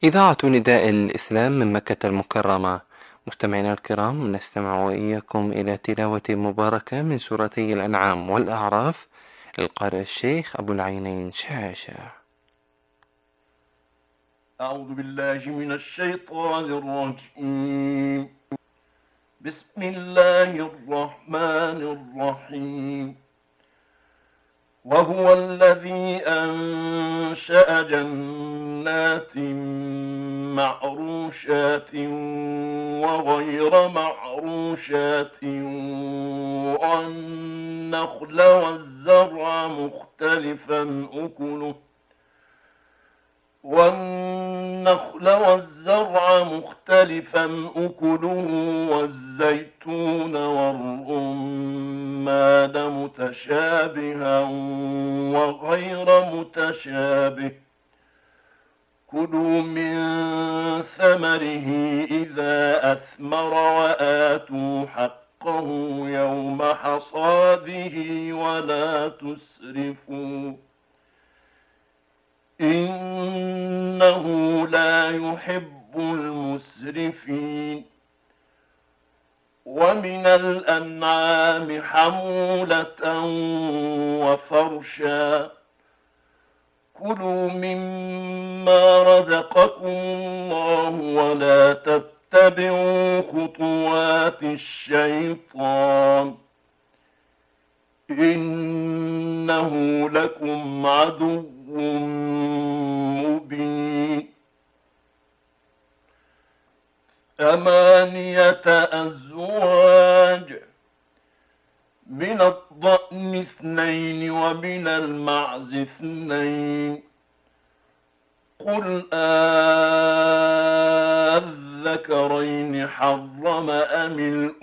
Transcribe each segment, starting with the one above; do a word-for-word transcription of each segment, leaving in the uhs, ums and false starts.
إذاعة نداء الإسلام من مكة المكرمة. مستمعينا الكرام، نستمع وإياكم إلى تلاوة مباركة من سورتي الأنعام والأعراف للقارئ الشيخ أبو العينين شاشة. أعوذ بالله من الشيطان الرجيم. بسم الله الرحمن الرحيم. وهو الذي أنشأ جنات معروشات وغير معروشات والنخل والزرع مختلفا أكله والنخل والزرع مختلفا أكله والزيتون والرمان متشابها وغير متشابه كلوا من ثمره إذا أثمر وآتوا حقه يوم حصاده ولا تسرفوا إنه لا يحب المسرفين. ومن الأنعام حمولة وفرشا كلوا مما رزقكم الله ولا تتبعوا خطوات الشيطان إنه لكم عدو مبين. ثمانية أزواج من الضأن اثنين ومن المعز اثنين قل أذكرين حرم أم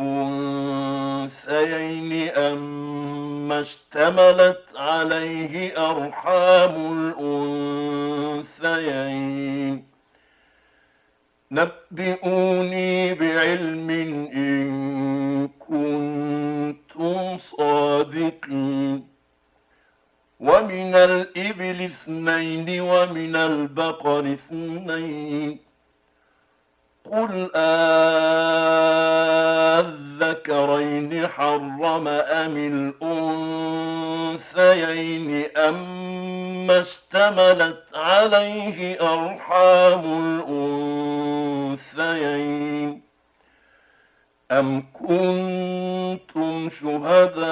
الأنثيين أما اشتملت عليه أرحام الأنثيين نبئوني بعلم إن كنتم صادقين. ومن الإبل اثنين ومن البقر اثنين قل أذكرين حرم أم الأنثيين أما اشتملت عليه أرحام الأنثيين أم كنتم شهداء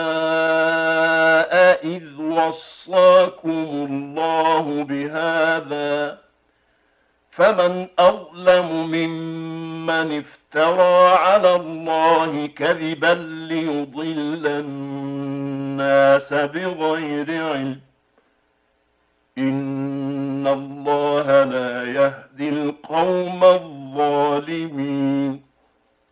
إذ وصاكم الله بهذا فمن أظلم ممن افترى على الله كذبا ليضل الناس بغير علم إن الله لا يهدي القوم الظالمين.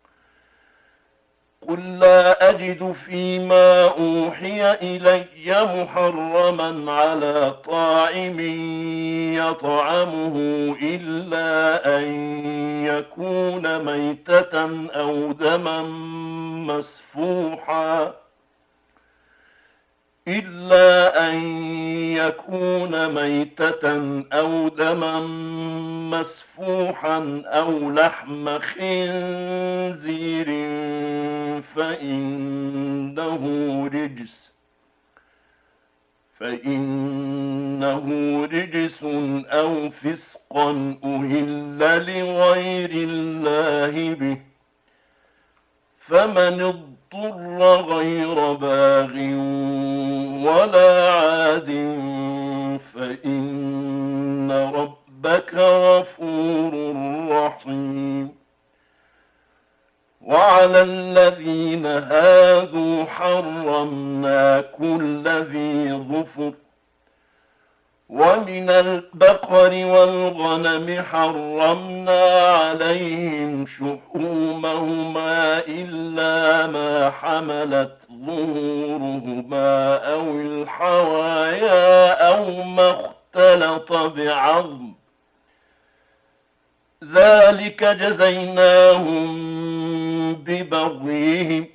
قل لا أجد فيما أوحي إلي محرما على طاعم يطعمه إلا أن يكون ميتة أو دما مسفوحا إلا أن يكون ميتة أو دما مسفوحا أو لحم خنزير فإنه رجس فإنه رجس أو فسقا أهل لغير الله به فمن اضطر غير باغ ولا عاد فإن ربك غفور رحيم. وعلى الذين هادوا حرمنا كل ذي ظفر ومن البقر والغنم حرمنا عليهم شحومهما إلا ما حملت ظهورهما أو الحوايا أو ما اختلط بعظم ذلك جزيناهم ببغيهم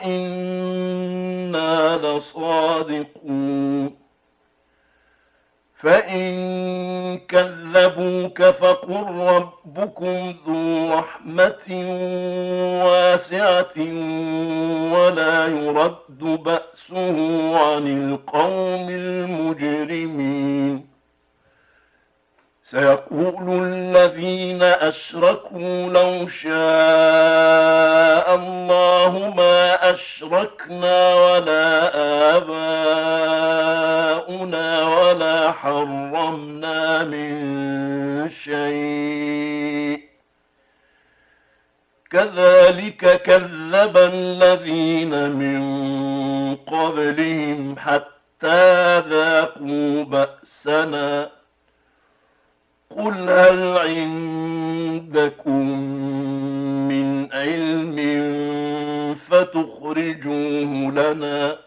وإنا لصادقون. فإن كذبوك فقل ربكم ذو رحمة واسعة ولا يرد بأسه عن القوم المجرمين. سيقول الذين أشركوا لو شاء الله ما أشركنا ولا آباؤنا ولا حرمنا من شيء كذلك كذب الذين من قبلهم حتى ذاقوا بأسنا. قل هل عندكم من علم فتخرجوه لنا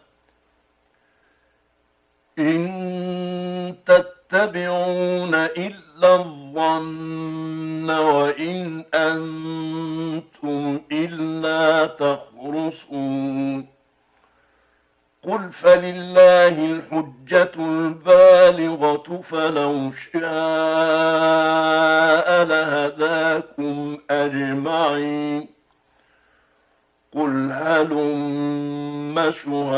إن تتبعون إلا الظن وإن أنتم إلا تخرصون. قل فلله الحجة البالغة فلو شاء لهداكم أجمعين. قل هلم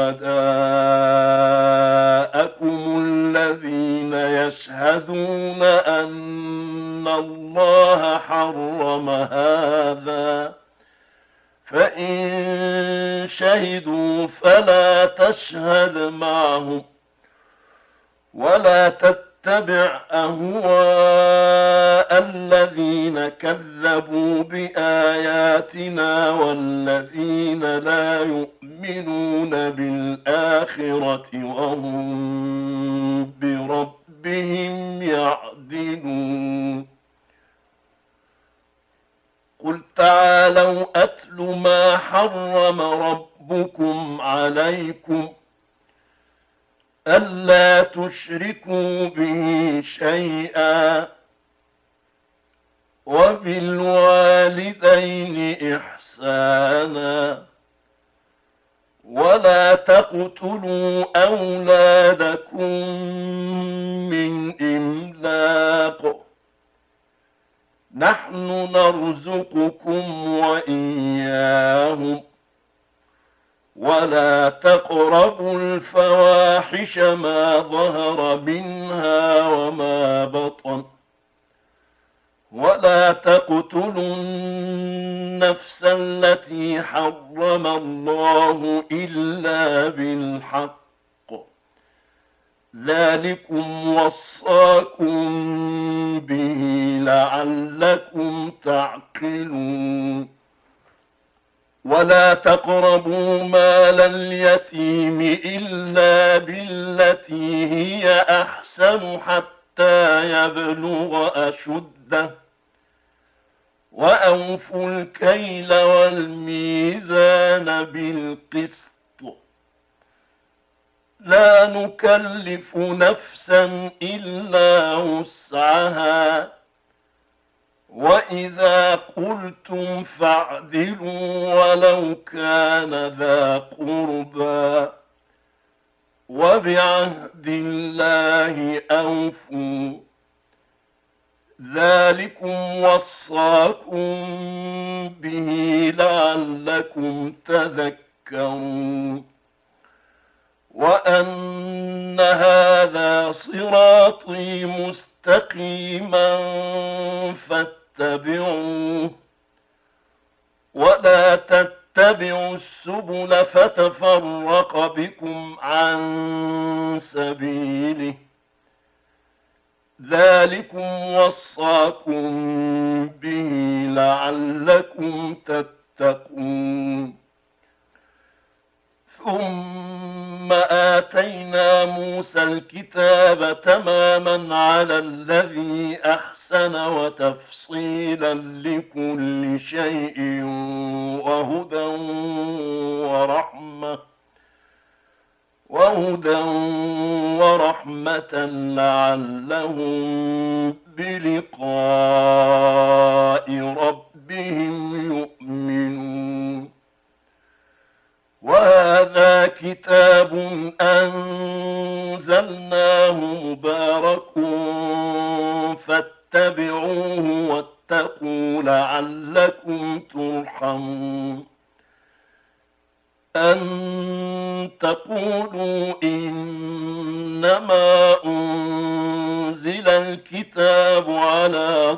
شهداءكم الذين يشهدون أن الله حرم هذا فإن شهدوا فلا تشهد معهم ولا تتبع أهواء الذين كذبوا بآياتنا والذين لا يؤمنون بالآخرة وهم بربهم يعدلون. قل تعالوا أتل ما حرم ربكم عليكم ألا تشركوا به شيئا وبالوالدين إحسانا ولا تقتلوا أولادكم من إملاق نحن نرزقكم وإياهم ولا تقربوا الفواحش ما ظهر منها وما بطن ولا تقتلوا النفس التي حرم الله إلا بالحق ذلكم وصاكم به لعلكم تعقلون. ولا تقربوا مال اليتيم إلا بالتي هي أحسن حتى يبلغ أشده وأوفوا الكيل والميزان بالقسط لا نكلف نفسا إلا وسعها وإذا قلتم فاعدلوا ولو كان ذا قربى وبعهد الله أوفوا ذلكم وصاكم به لعلكم تذكرون. وأن هذا صراطي مستقيما فاتبعوه ولا تتبعوا السبل فتفرق بكم عن سبيله ذلكم وصاكم به لعلكم تتقون. ثم آتينا موسى الكتاب تماما على الذي أحسن وتفصيلا لكل شيء وهدى ورحمة وهدى ورحمة لعلهم بلقاء ربهم يؤمنون. وهذا كتاب أنزلناه مبارك فاتبعوه واتقوا لعلكم ترحمون. أن تقولوا إنما أنزل الكتاب على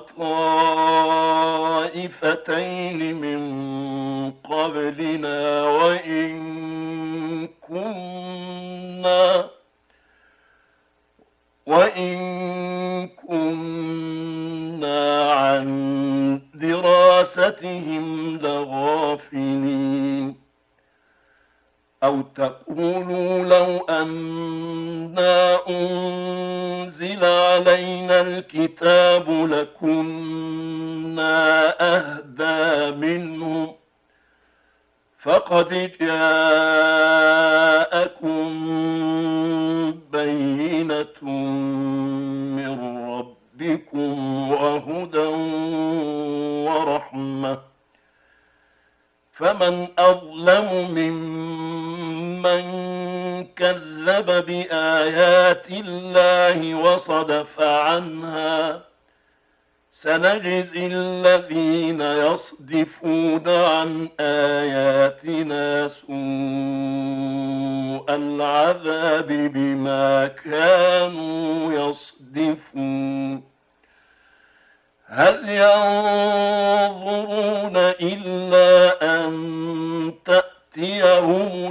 طائفتين من قبلنا وإن كنا وإن كنا عن دراستهم لغافلين. أو تقولوا لو أنا أنزل علينا الكتاب لكنا أهدى منهم فقد جاءكم بينة من ربكم وهدى ورحمة، فمن أظلم ممن كذب بآيات الله وصدف عنها. سنجزي الذين يصدفون عن آياتنا سوء العذاب بما كانوا يصدفون. هل ينظرون إلا أن تأتيهم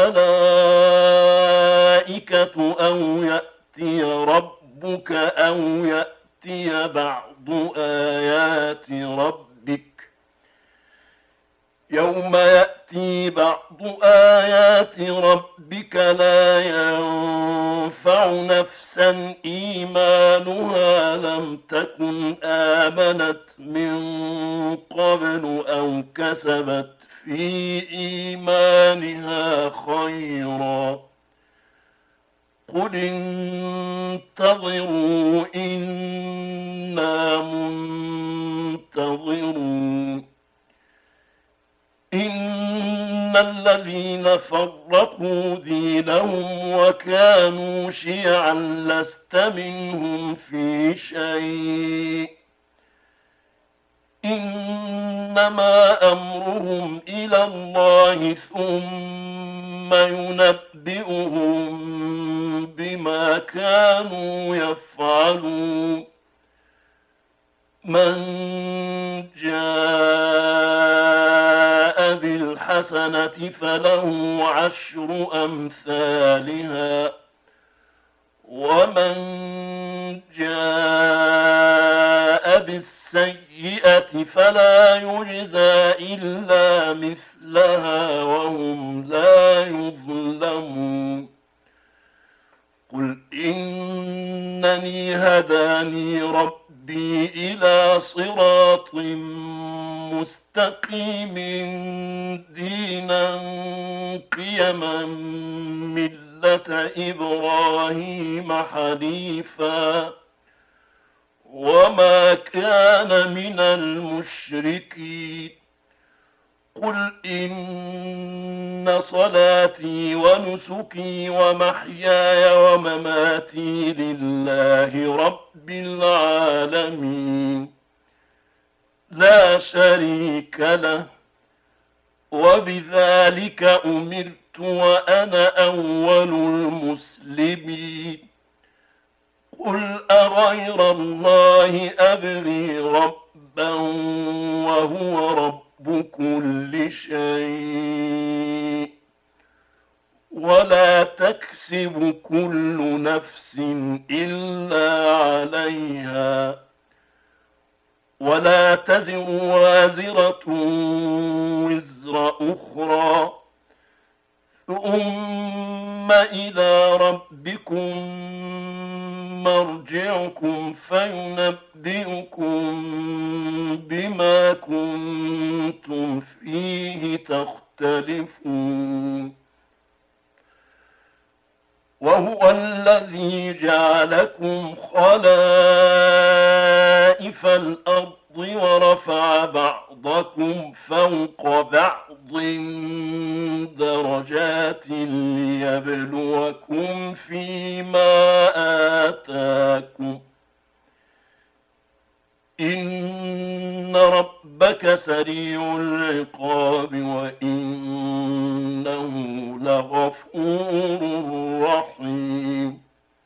الملائكة أو يأتي ربك أو يأتي بعض آيات ربك؟ يوم يأتي بعض آيات ربك لا ينفع نفسا إيمانها لم تكن آمنت من قبل أو كسبت في إيمانها خيرا. قل انتظروا إنا منتظرون. إن الذين فرقوا دينهم وكانوا شيعا لست منهم في شيء، إنما أمرهم إلى الله ثم ينبئهم بما كانوا يفعلون. من جاء بالحسنة فله عشر أمثالها ومن جاء بالسيئة فلا يجزى إلا مثلها وهم لا يظلمون. قل إنني هداني ربي إلى صراط مستقيم دينا قيما ملة إبراهيم حنيفا وما كان من المشركين. قل إن صلاتي ونسكي ومحياي ومماتي لله رب العالمين لا شريك له وبذلك أمرت وأنا أول المسلمين. قل أغير الله أبغي ربا وهو رب بكل شيء ولا تكسب كل نفس إلا عليها ولا تزر وازرة وزر أخرى ثم إلى ربكم مرجعكم فينبئكم بما كنتم فيه تختلفون. وهو الذي جعلكم خلائف الأرض ورفع بعضكم فوق بعض درجات ليبلوكم فيما آتاكم إن ربك سريع العقاب وإنه لغفور رحيم.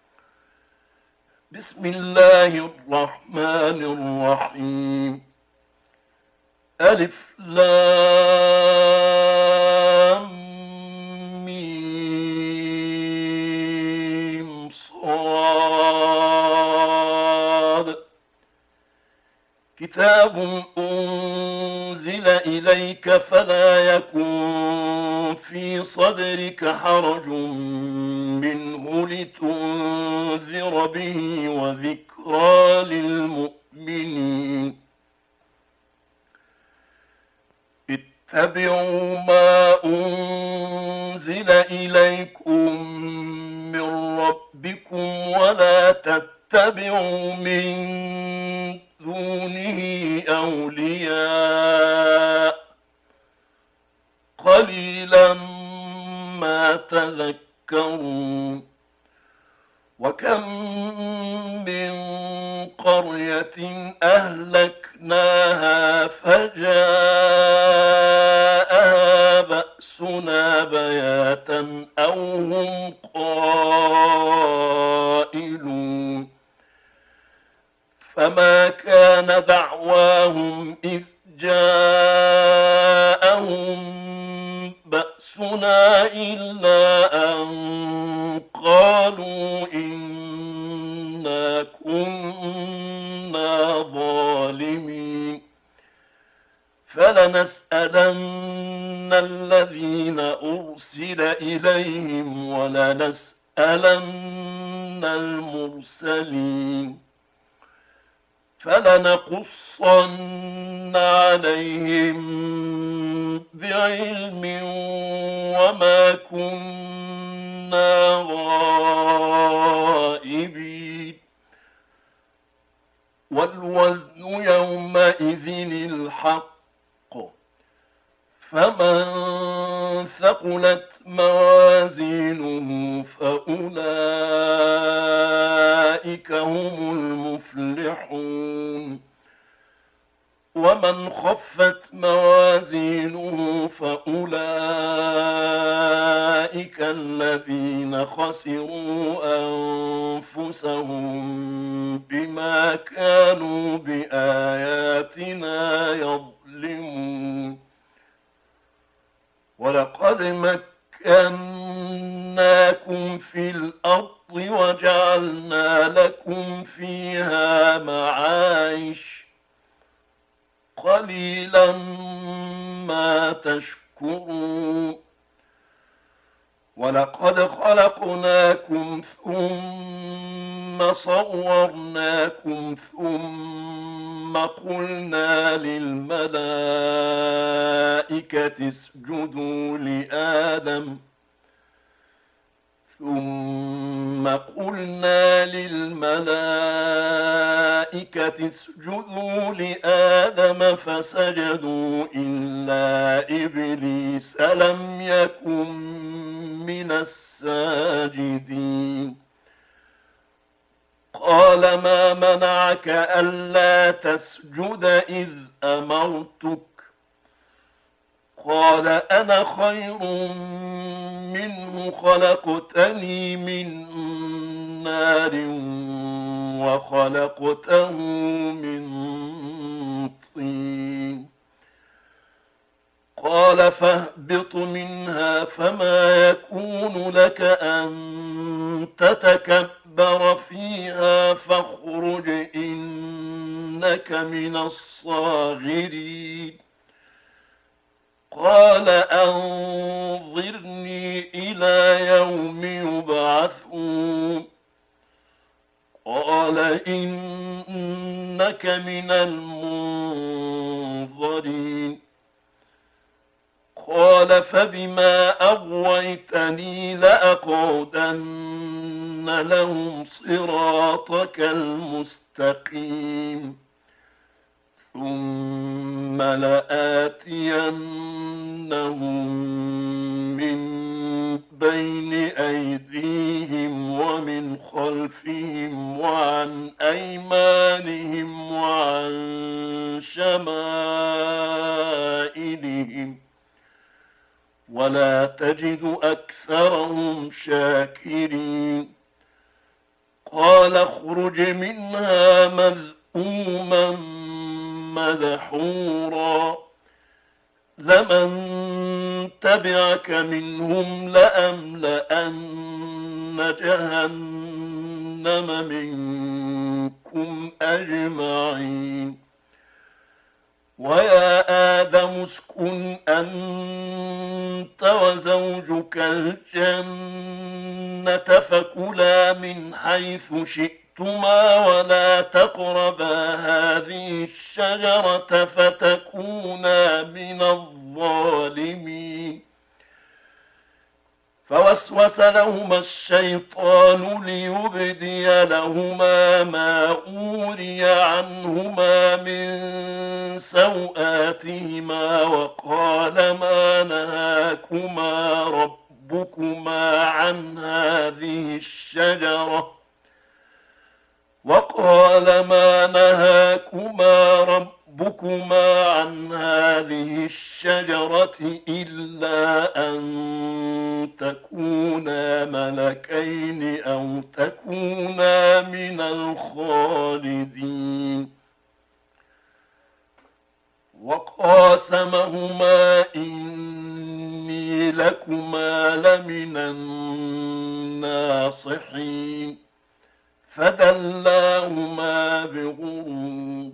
بسم الله الرحمن الرحيم. ألف لام ميم صاد. كتاب أنزل إليك فلا يكن في صدرك حرج منه لتنذر به وذكرى للمؤمنين. اتبعوا ما أنزل إليكم من ربكم ولا تتبعوا من دونه أولياء قليلا ما تذكرون. وكم من قرية أهلكناها فجاءها بأسنا بياتا أو هم قائلون. فما كان دعواهم إذ جاءهم بأسنا إلا أن قالوا إنا كنا ظالمين. فلنسألن الذين أرسل إليهم ولنسألن المرسلين. فلنقصن عليهم بعلم وما كنا غائبين. والوزن يومئذ الحق. فمن ثقلت موازينه فأولئك هم المفلحون. ومن خفت موازينه فأولئك الذين خسروا أنفسهم بما كانوا بآياتنا يظلمون. ولقد مكناكم في الأرض وجعلنا لكم فيها معايش قليلا ما تشكرون. ولقد خلقناكم ثم صورناكم ثم قلنا للملائكة اسجدوا لآدم ثم قلنا للملائكة اسجدوا لآدم فسجدوا إلا إبليس لم يكن من الساجدين. قال ما منعك ألا تسجد إذ أمرتك؟ قال أنا خير منه خلقتني من نار وخلقته من طين. قال فاهبط منها فما يكون لك أن تتكبر فيها فاخرج إنك من الصاغرين. قال أنظرني إلى يوم يبعثون. قال إنك من المنظرين. قال فبما أغويتني لأقعدن لهم صراطك المستقيم ثم لآتينهم من بين أيديهم ومن خلفهم وعن أيمانهم وعن شمائلهم ولا تجد أكثرهم شاكرين قال اخرج منها مذءوما مدحورا لمن تبعك منهم لأملأن جهنم منكم أجمعين ويا آدم اسكن أنت وزوجك الجنة فكلا من حيث شئتما ولا تقربا هذه الشجرة فتكونا من الظالمين فوسوس لهما الشيطان ليبدي لهما ما أوري عنهما من سوآتهما وقال ما نهاكما ربكما عن هذه الشجرة وقال ما نهاكما ربكما عن هذه الشجرة إلا أن تكونا ملكين أو تكونا من الخالدين وقاسمهما إني لكما لمن الناصحين فدلاهما بغرور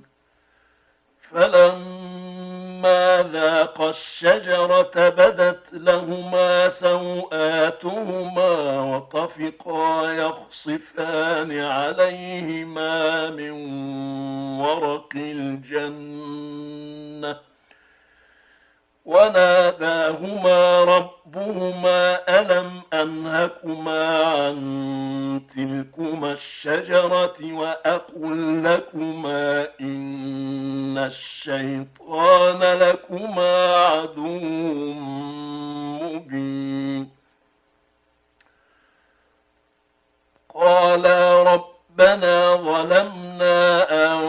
فلما ذاقا الشجرة بدت لهما سوآتهما وطفقا يخصفان عليهما من ورق الجنة وناداهما ربهما ألم أنهكما عن تلكما الشجرة وأقل لكما إن الشيطان لكما عدو مبين قالا ربنا ظلمنا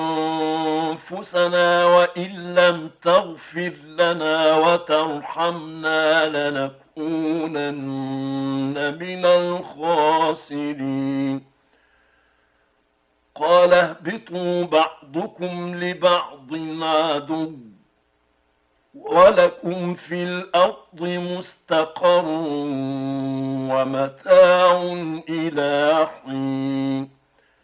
أنفسنا وإن لم تغفر لنا وترحمنا لنكونن من الخاسرين قال اهبطوا بعضكم لبعض عدو ولكم في الأرض مستقر ومتاع إلى حين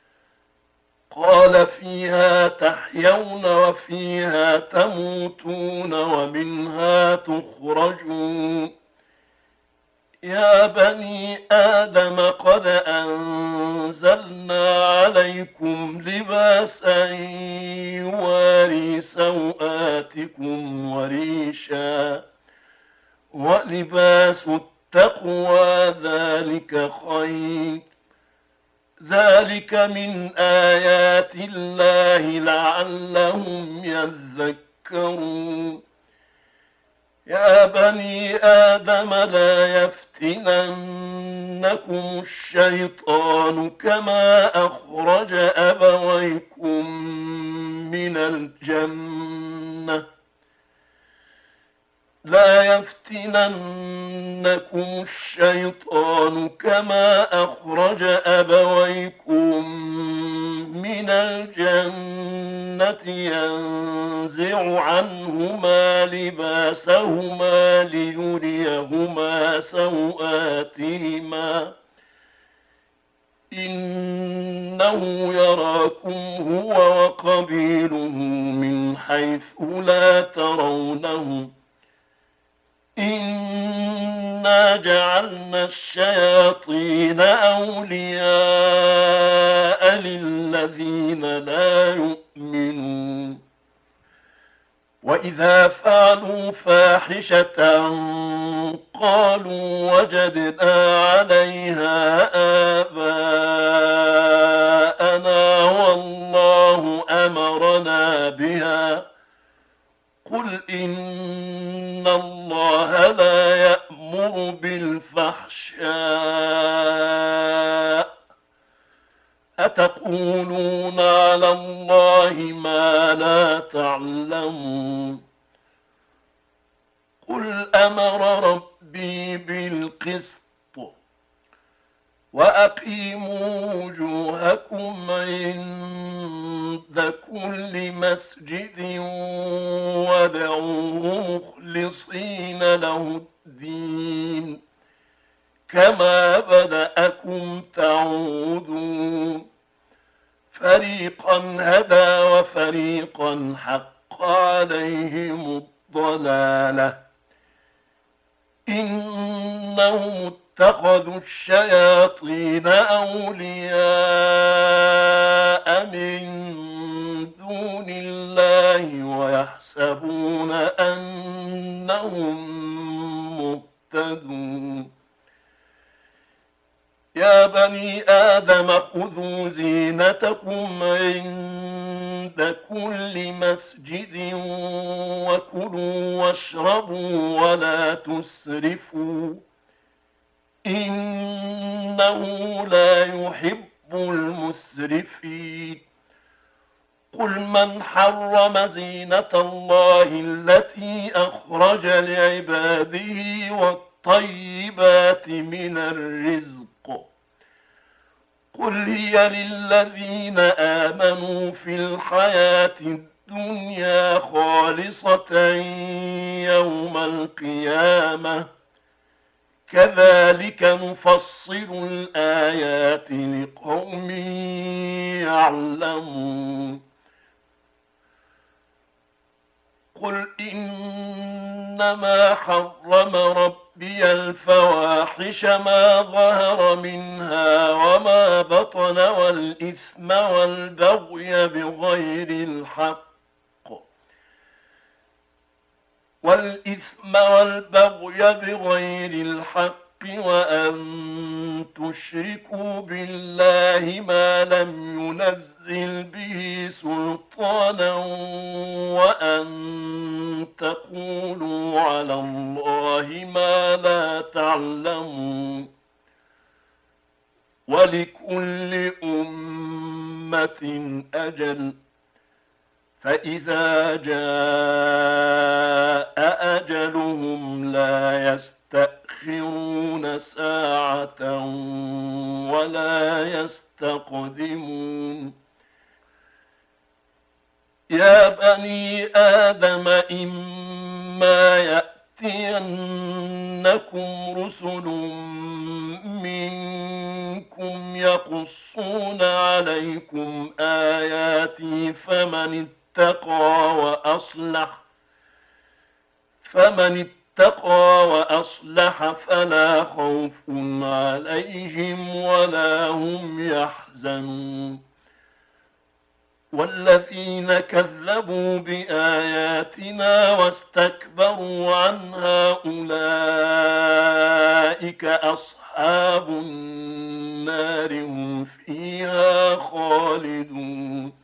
قال فيها تحيون وفيها تموتون ومنها تخرجون يا بني آدم قد أنزلنا عليكم لباسا يواري سوآتكم وريشا ولباس التقوى ذلك خير ذلك من آيات الله لعلهم يذكرون يا بني آدم لا يفتننكم الشيطان كما أخرج أبويكم من الجنة لا يفتننكم الشيطان كما أخرج أبويكم من الجنة ينزع عنهما لباسهما ليريهما سوآتهما إنه يراكم هو وقبيله من حيث لا ترونهم إنا جعلنا الشياطين أولياء للذين لا يؤمنون وإذا فعلوا فاحشة قالوا وجدنا عليها آباءنا والله أمرنا بها قل إن الله لا يأمر ويأمر بالفحشاء أتقولون على الله ما لا تعلمون قل أمر ربي بالقسط وأقيموا وجوهكم عند كل مسجد وادعوه مخلصين له الدين كما بدأكم تعودون فريقا هدى وفريقا حق عليهم الضلالة إنهم اتخذوا الشياطين أولياء من دون الله ويحسبون أنهم مهتدون يا بني آدم خذوا زينتكم عند كل مسجد وكلوا واشربوا ولا تسرفوا إنه لا يحب المسرفين قل من حرم زينة الله التي أخرج لعباده والطيبات من الرزق قل هي للذين آمنوا في الحياة الدنيا خالصة يوم القيامة كذلك نفصل الآيات لقوم يعلمون قل إنما حرم ربي الفواحش ما ظهر منها وما بطن والإثم والبغي بغير الحق والإثم والبغي بغير الحق وأن تشركوا بالله ما لم ينزل به سلطانا وأن تقولوا على الله ما لا تعلمون ولكل أمة أجل فإذا جاء أجلهم لا يستأخرون ساعة ولا يستقدمون يا بني آدم إما يأتينكم رسل منكم يقصون عليكم آياتي فمن اتقى وأصلح فمن اتقى وأصلح فلا خوف عليهم ولا هم يحزنون والذين كذبوا بآياتنا واستكبروا عنها أولئك أصحاب النار هم فيها خالدون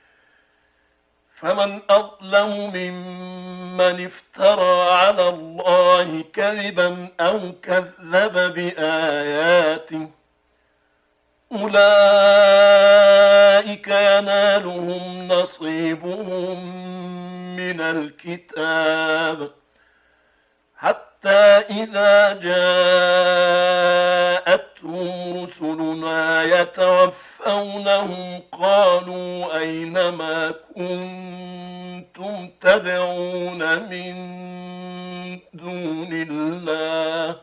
فمن أظلم ممن افترى على الله كذبا أو كذب بآياته أولئك ينالهم نصيبهم من الكتاب حتى إذا جاءتهم رسلنا يتوفونهم قالوا أين ما كنتم تدعون من دون الله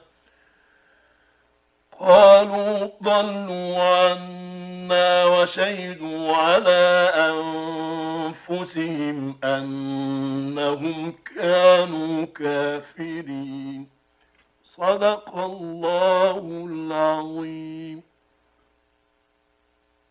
قالوا ضلوا عنا وشهدوا على أنفسهم أنهم كانوا كافرين صدق الله العظيم.